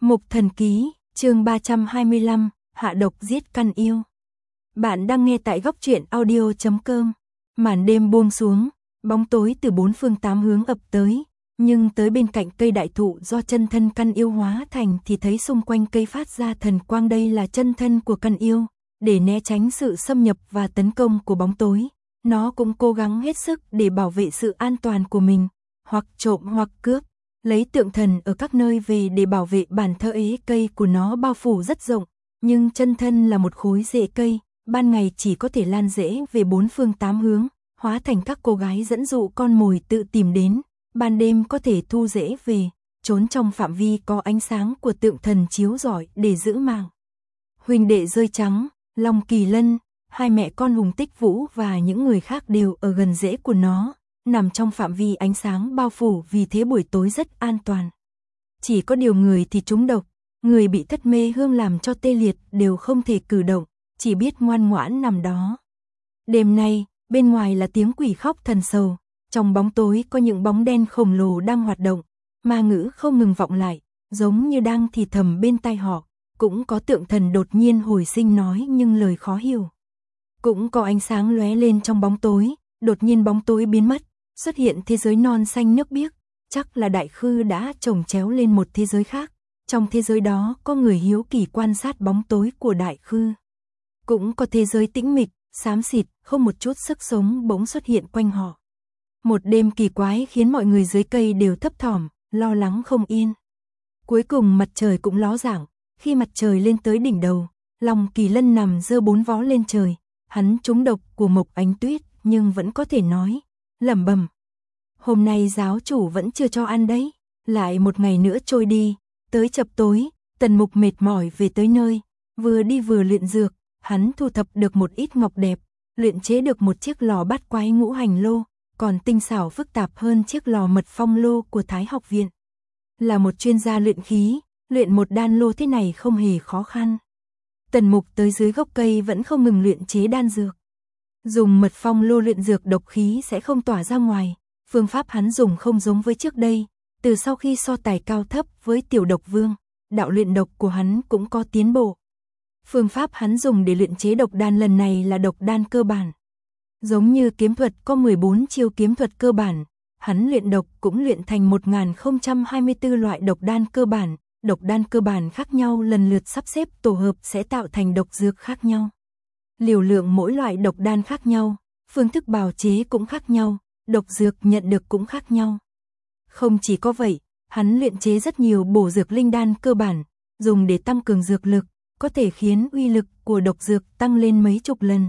Mục Thần Ký, chương 325, hạ độc giết căn yêu. Bạn đang nghe tại góc truyện audio.com. Màn đêm buông xuống, bóng tối từ bốn phương tám hướng ập tới, nhưng tới bên cạnh cây đại thụ do chân thân căn yêu hóa thành thì thấy xung quanh cây phát ra thần quang, đây là chân thân của căn yêu. Để né tránh sự xâm nhập và tấn công của bóng tối, nó cũng cố gắng hết sức để bảo vệ sự an toàn của mình, hoặc trộm hoặc cướp. Lấy tượng thần ở các nơi về để bảo vệ bản thể. Cây của nó bao phủ rất rộng, nhưng chân thân là một khối rễ cây, ban ngày chỉ có thể lan rễ về bốn phương tám hướng, hóa thành các cô gái dẫn dụ con mồi tự tìm đến, ban đêm có thể thu rễ về, trốn trong phạm vi có ánh sáng của tượng thần chiếu rọi để giữ mạng. Huỳnh đệ rơi trắng, Long Kỳ Lân, hai mẹ con Hùng Tích Vũ và những người khác đều ở gần rễ của nó, nằm trong phạm vi ánh sáng bao phủ, vì thế buổi tối rất an toàn. Chỉ có điều người thì trúng độc, người bị thất mê hương làm cho tê liệt đều không thể cử động, chỉ biết ngoan ngoãn nằm đó. Đêm nay, bên ngoài là tiếng quỷ khóc thần sầu, trong bóng tối có những bóng đen khổng lồ đang hoạt động, ma ngữ không ngừng vọng lại, giống như đang thì thầm bên tai họ, cũng có tượng thần đột nhiên hồi sinh nói nhưng lời khó hiểu. Cũng có ánh sáng lóe lên trong bóng tối, đột nhiên bóng tối biến mất, xuất hiện thế giới non xanh nước biếc, chắc là Đại Khư đã chồng chéo lên một thế giới khác. Trong thế giới đó có người hiếu kỳ quan sát bóng tối của Đại Khư. Cũng có thế giới tĩnh mịch, xám xịt, không một chút sức sống bỗng xuất hiện quanh họ. Một đêm kỳ quái khiến mọi người dưới cây đều thấp thỏm, lo lắng không yên. Cuối cùng mặt trời cũng ló dạng, khi mặt trời lên tới đỉnh đầu, Long Kỳ Lân nằm giơ bốn vó lên trời, hắn trúng độc của Mộc Ánh Tuyết nhưng vẫn có thể nói, lẩm bẩm. Hôm nay giáo chủ vẫn chưa cho ăn đấy, lại một ngày nữa trôi đi, tới chập tối, Tần Mục mệt mỏi về tới nơi, vừa đi vừa luyện dược, hắn thu thập được một ít ngọc đẹp, luyện chế được một chiếc lò bát quái ngũ hành lô, còn tinh xảo phức tạp hơn chiếc lò mật phong lô của Thái học viện. Là một chuyên gia luyện khí, luyện một đan lô thế này không hề khó khăn. Tần Mục tới dưới gốc cây vẫn không ngừng luyện chế đan dược. Dùng mật phong lô luyện dược, độc khí sẽ không tỏa ra ngoài, phương pháp hắn dùng không giống với trước đây, từ sau khi so tài cao thấp với Tiểu Độc Vương, đạo luyện độc của hắn cũng có tiến bộ. Phương pháp hắn dùng để luyện chế độc đan lần này là độc đan cơ bản. Giống như kiếm thuật có 14 chiêu kiếm thuật cơ bản, hắn luyện độc cũng luyện thành 1024 loại độc đan cơ bản. Độc đan cơ bản khác nhau lần lượt sắp xếp tổ hợp sẽ tạo thành độc dược khác nhau. Liều lượng mỗi loại độc đan khác nhau, phương thức bào chế cũng khác nhau, độc dược nhận được cũng khác nhau. Không chỉ có vậy, hắn luyện chế rất nhiều bổ dược linh đan cơ bản, dùng để tăng cường dược lực, có thể khiến uy lực của độc dược tăng lên mấy chục lần.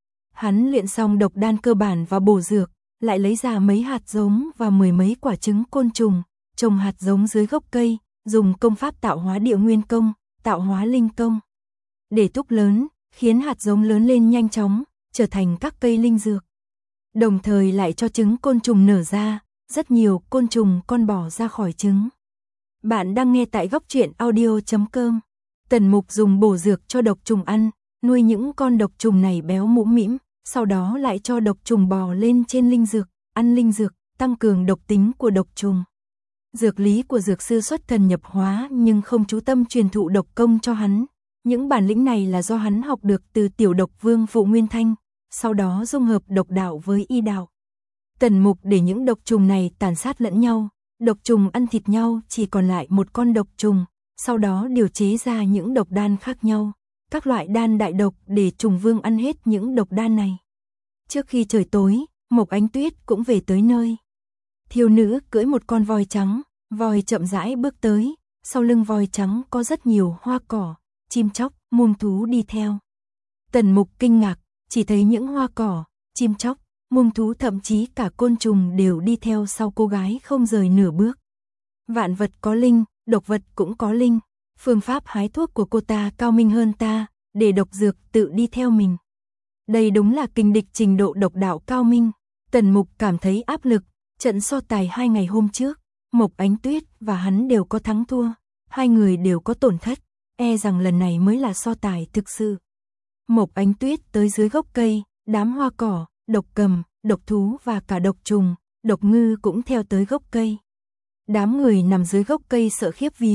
Hắn luyện xong độc đan cơ bản và bổ dược, lại lấy ra mấy hạt giống và mười mấy quả trứng côn trùng, trồng hạt giống dưới gốc cây, dùng công pháp tạo hóa địa nguyên công, tạo hóa linh công để thúc lớn, khiến hạt giống lớn lên nhanh chóng, trở thành các cây linh dược. Đồng thời lại cho trứng côn trùng nở ra, rất nhiều côn trùng con bò ra khỏi trứng. Bạn đang nghe tại góc truyện audio.com. Tần Mục dùng bổ dược cho độc trùng ăn, nuôi những con độc trùng này béo mũm mĩm, sau đó lại cho độc trùng bò lên trên linh dược, ăn linh dược, tăng cường độc tính của độc trùng. Dược lý của dược sư xuất thần nhập hóa nhưng không chú tâm truyền thụ độc công cho hắn. Những bản lĩnh này là do hắn học được từ Tiểu Độc Vương Vụ Nguyên Thanh, sau đó dung hợp độc đạo với y đạo. Tần Mục để những độc trùng này tàn sát lẫn nhau, độc trùng ăn thịt nhau chỉ còn lại một con độc trùng, sau đó điều chế ra những độc đan khác nhau, các loại đan đại độc để trùng vương ăn hết những độc đan này. Trước khi trời tối, Mộc Ánh Tuyết cũng về tới nơi. Thiếu nữ cưỡi một con voi trắng, voi chậm rãi bước tới, sau lưng voi trắng có rất nhiều hoa cỏ, chim chóc, muông thú đi theo. Tần Mục kinh ngạc, chỉ thấy những hoa cỏ, chim chóc, muông thú thậm chí cả côn trùng đều đi theo sau cô gái không rời nửa bước. Vạn vật có linh, độc vật cũng có linh, phương pháp hái thuốc của cô ta cao minh hơn ta, để độc dược tự đi theo mình. Đây đúng là kình địch trình độ độc đạo cao minh. Tần Mục cảm thấy áp lực. Trận so tài 2 ngày hôm trước, Mộc Ánh Tuyết và hắn đều có thắng thua, hai người đều có tổn thất, e rằng lần này mới là so tài thực sự. Mộc Ánh Tuyết tới dưới gốc cây, đám hoa cỏ, độc cầm, độc thú và cả độc trùng, độc ngư cũng theo tới gốc cây. Đám người nằm dưới gốc cây sợ khiếp vía,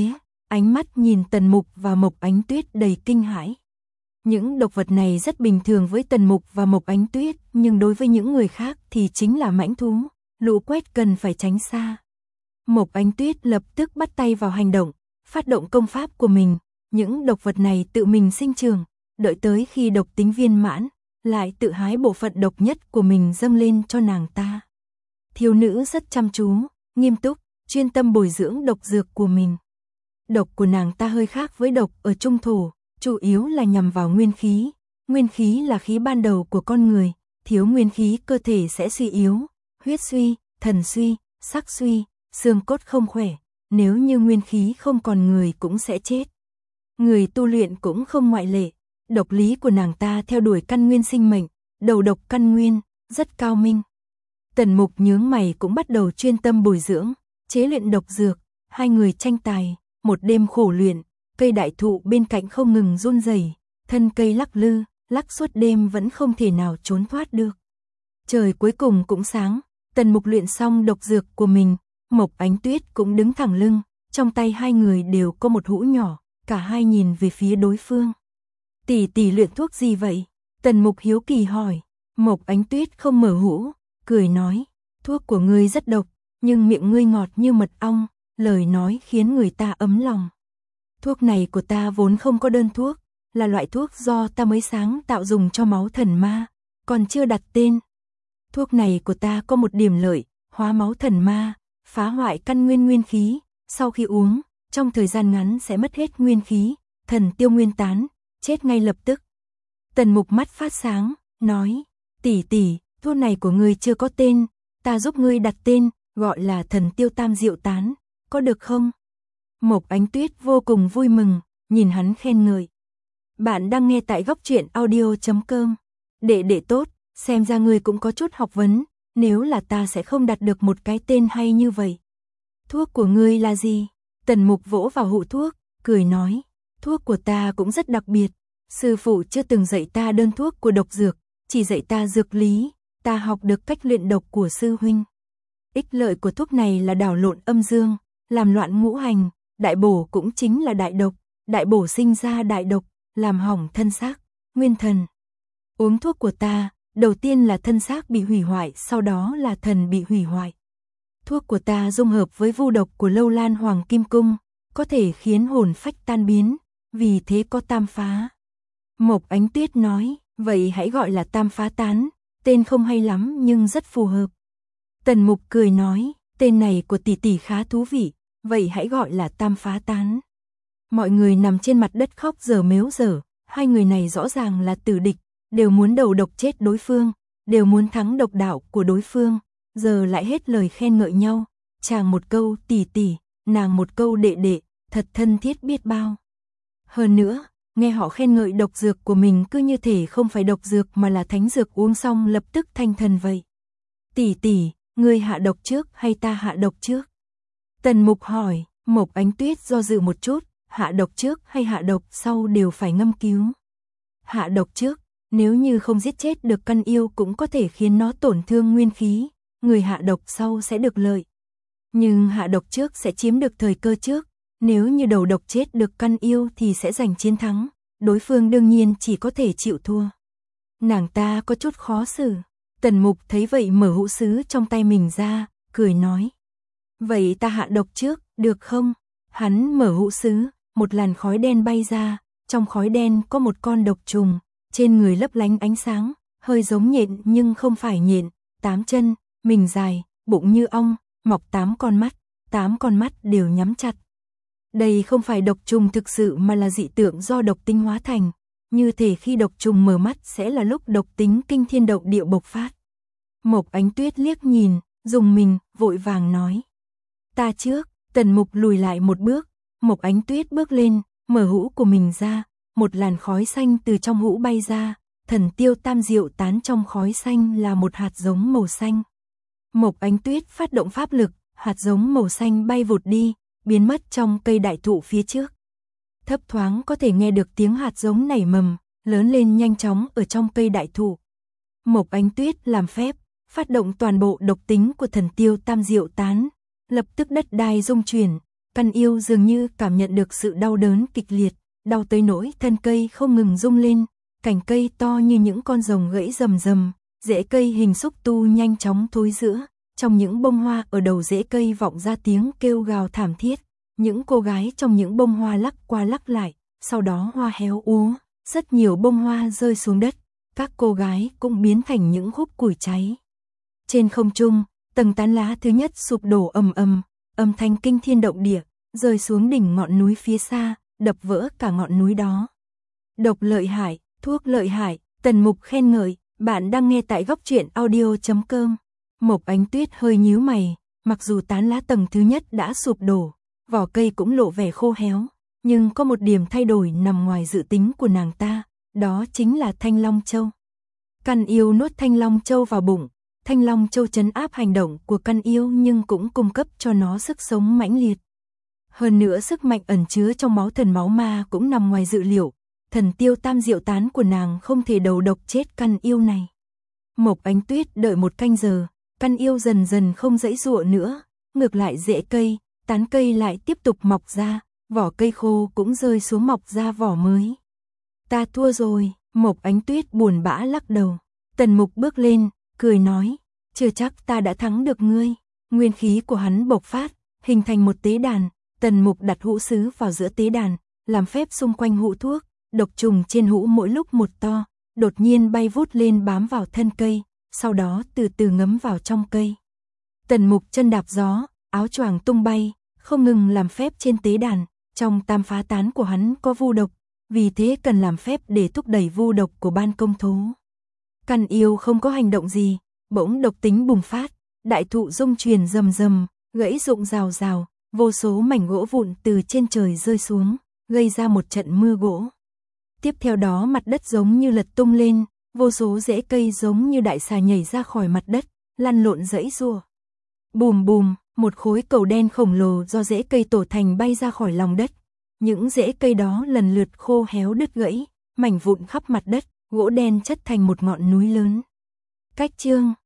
ánh mắt nhìn Tần Mục và Mộc Ánh Tuyết đầy kinh hãi. Những độc vật này rất bình thường với Tần Mục và Mộc Ánh Tuyết, nhưng đối với những người khác thì chính là mãnh thú, lũ quét cần phải tránh xa. Mộc Ánh Tuyết lập tức bắt tay vào hành động, phát động công pháp của mình, những độc vật này tự mình sinh trưởng, đợi tới khi độc tính viên mãn, lại tự hái bộ phận độc nhất của mình dâng lên cho nàng ta. Thiếu nữ rất chăm chú, nghiêm túc, chuyên tâm bồi dưỡng độc dược của mình. Độc của nàng ta hơi khác với độc ở trung thổ, chủ yếu là nhằm vào nguyên khí. Nguyên khí là khí ban đầu của con người, thiếu nguyên khí cơ thể sẽ suy yếu, huyết suy, thần suy, sắc suy, xương cốt không khỏe, nếu như nguyên khí không còn người cũng sẽ chết. Người tu luyện cũng không ngoại lệ, độc lý của nàng ta theo đuổi căn nguyên sinh mệnh, đầu độc căn nguyên, rất cao minh. Tần Mục nhướng mày cũng bắt đầu chuyên tâm bồi dưỡng, chế luyện độc dược, hai người tranh tài, một đêm khổ luyện, cây đại thụ bên cạnh không ngừng run rẩy, thân cây lắc lư, lắc suốt đêm vẫn không thể nào trốn thoát được. Trời cuối cùng cũng sáng, Tần Mục luyện xong độc dược của mình, Mộc Ánh Tuyết cũng đứng thẳng lưng, trong tay hai người đều có một hũ nhỏ, cả hai nhìn về phía đối phương. Tỷ tỷ luyện thuốc gì vậy? Tần Mục hiếu kỳ hỏi. Mộc Ánh Tuyết không mở hũ, cười nói, thuốc của ngươi rất độc, nhưng miệng ngươi ngọt như mật ong, lời nói khiến người ta ấm lòng. Thuốc này của ta vốn không có đơn thuốc, là loại thuốc do ta mới sáng tạo dùng cho máu thần ma, còn chưa đặt tên. Thuốc này của ta có một điểm lợi, hóa máu thần ma, phá hoại căn nguyên nguyên khí, sau khi uống, trong thời gian ngắn sẽ mất hết nguyên khí, thần tiêu nguyên tán, chết ngay lập tức. Tần Mục mắt phát sáng, nói, tỷ tỷ, thuốc này của ngươi chưa có tên, ta giúp ngươi đặt tên, gọi là thần tiêu tam diệu tán, có được không? Mộc Ánh Tuyết vô cùng vui mừng, nhìn hắn khen ngợi. Bạn đang nghe tại Góc Truyện Audio.com. Đệ đệ tốt, xem ra ngươi cũng có chút học vấn, nếu là ta sẽ không đặt được một cái tên hay như vậy. Thuốc của ngươi là gì? Tần Mục vỗ vào hũ thuốc, cười nói, thuốc của ta cũng rất đặc biệt, sư phụ chưa từng dạy ta đơn thuốc của độc dược, chỉ dạy ta dược lý, ta học được cách luyện độc của sư huynh. Ích lợi của thuốc này là đảo lộn âm dương, làm loạn ngũ hành, đại bổ cũng chính là đại bổ sinh ra đại độc, làm hỏng thân xác, nguyên thần. Uống thuốc của ta, đầu tiên là thân xác bị hủy hoại, sau đó là thần bị hủy hoại. Thuốc của ta dung hợp với vu độc của Lâu Lan Hoàng Kim Cung, có thể khiến hồn phách tan biến, vì thế có tam phá. Mộc Ánh Tuyết nói, vậy hãy gọi là tam phá tán, tên không hay lắm nhưng rất phù hợp. Tần Mục cười nói, tên này của tỷ tỷ khá thú vị, vậy hãy gọi là tam phá tán. Mọi người nằm trên mặt đất khóc dở mếu dở, hai người này rõ ràng là tử địch, đều muốn đầu độc chết đối phương, đều muốn thắng độc đạo của đối phương, giờ lại hết lời khen ngợi nhau, chàng một câu tỷ tỷ, nàng một câu đệ đệ, thật thân thiết biết bao. Hơn nữa, nghe họ khen ngợi độc dược của mình cứ như thể không phải độc dược mà là thánh dược, uống xong lập tức thanh thần vậy. Tỷ tỷ, ngươi hạ độc trước hay ta hạ độc trước? Tần Mục hỏi. Mộc Ánh Tuyết do dự một chút, hạ độc trước hay hạ độc sau đều phải ngâm cứu. Hạ độc trước, nếu như không giết chết được căn yêu cũng có thể khiến nó tổn thương nguyên khí, người hạ độc sau sẽ được lợi. Nhưng hạ độc trước sẽ chiếm được thời cơ trước, nếu như đầu độc chết được căn yêu thì sẽ giành chiến thắng, đối phương đương nhiên chỉ có thể chịu thua. Nàng ta có chút khó xử. Tần Mục thấy vậy mở hũ sứ trong tay mình ra, cười nói. Vậy ta hạ độc trước, được không? Hắn mở hũ sứ, một làn khói đen bay ra, trong khói đen có một con độc trùng, trên người lấp lánh ánh sáng, hơi giống nhện nhưng không phải nhện, 8 chân, mình dài, bụng như ong, mọc 8 con mắt đều nhắm chặt. Đây không phải độc trùng thực sự mà là dị tượng do độc tính hóa thành, như thể khi độc trùng mở mắt sẽ là lúc độc tính kinh thiên động địa bộc phát. Mộc Ánh Tuyết liếc nhìn, dùng mình, vội vàng nói. Ta trước. Tần Mục lùi lại một bước, Mộc Ánh Tuyết bước lên, mở hũ của mình ra, một làn khói xanh từ trong hũ bay ra, thần tiêu tam diệu tán trong khói xanh là một hạt giống màu xanh. Mộc Ánh Tuyết phát động pháp lực, hạt giống màu xanh bay vụt đi, biến mất trong cây đại thụ phía trước. Thấp thoáng có thể nghe được tiếng hạt giống nảy mầm, lớn lên nhanh chóng ở trong cây đại thụ. Mộc Ánh Tuyết làm phép, phát động toàn bộ độc tính của thần tiêu tam diệu tán, lập tức đất đai rung chuyển, Căn yêu dường như cảm nhận được sự đau đớn kịch liệt, đau tới nỗi thân cây không ngừng rung lên, cành cây to như những con rồng gãy rầm rầm, rễ cây hình xúc tu nhanh chóng thối rữa, trong những bông hoa ở đầu rễ cây vọng ra tiếng kêu gào thảm thiết, những cô gái trong những bông hoa lắc qua lắc lại, sau đó hoa héo úa, rất nhiều bông hoa rơi xuống đất, các cô gái cũng biến thành những khúc củi cháy. Trên không trung, tầng tán lá thứ nhất sụp đổ ầm ầm, âm thanh kinh thiên động địa, rơi xuống đỉnh ngọn núi phía xa, đập vỡ cả ngọn núi đó. Độc lợi hại, thuốc lợi hại, Tần Mục khen ngợi, bạn đang nghe tại goctruyện.audio.com. Mộc Ánh Tuyết hơi nhíu mày, mặc dù tán lá tầng thứ nhất đã sụp đổ, vỏ cây cũng lộ vẻ khô héo, nhưng có một điểm thay đổi nằm ngoài dự tính của nàng ta, đó chính là Thanh Long Châu. Căn yêu nuốt Thanh Long Châu vào bụng, Thanh Long Châu trấn áp hành động của căn yêu nhưng cũng cung cấp cho nó sức sống mãnh liệt. Hơn nữa sức mạnh ẩn chứa trong máu thần máu ma cũng nằm ngoài dự liệu, thần tiêu tam diệu tán của nàng không thể đầu độc chết căn yêu này. Mộc Ánh Tuyết đợi một canh giờ, căn yêu dần dần không giãy giụa nữa, ngược lại rễ cây, tán cây lại tiếp tục mọc ra, vỏ cây khô cũng rơi xuống mọc ra vỏ mới. Ta thua rồi, Mộc Ánh Tuyết buồn bã lắc đầu. Tần Mục bước lên, cười nói, chưa chắc ta đã thắng được ngươi. Nguyên khí của hắn bộc phát, hình thành một tế đàn, Tần Mục đặt hũ sứ vào giữa tế đàn, làm phép xung quanh hũ thuốc, độc trùng trên hũ mỗi lúc một to, đột nhiên bay vút lên bám vào thân cây, sau đó từ từ ngấm vào trong cây. Tần Mục chân đạp gió, áo choàng tung bay, không ngừng làm phép trên tế đàn, trong tam phá tán của hắn có vu độc, vì thế cần làm phép để thúc đẩy vu độc của ban công thú. Căn yêu không có hành động gì, bỗng độc tính bùng phát, đại thụ rung chuyển rầm rầm, gãy rụng rào rào, vô số mảnh gỗ vụn từ trên trời rơi xuống, gây ra một trận mưa gỗ. Tiếp theo đó mặt đất giống như lật tung lên, vô số rễ cây giống như đại xà nhảy ra khỏi mặt đất, lăn lộn giãy giụa. Bùm bùm, một khối cầu đen khổng lồ do rễ cây tổ thành bay ra khỏi lòng đất. Những rễ cây đó lần lượt khô héo đứt gãy, mảnh vụn khắp mặt đất, gỗ đen chất thành một ngọn núi lớn. Cách chương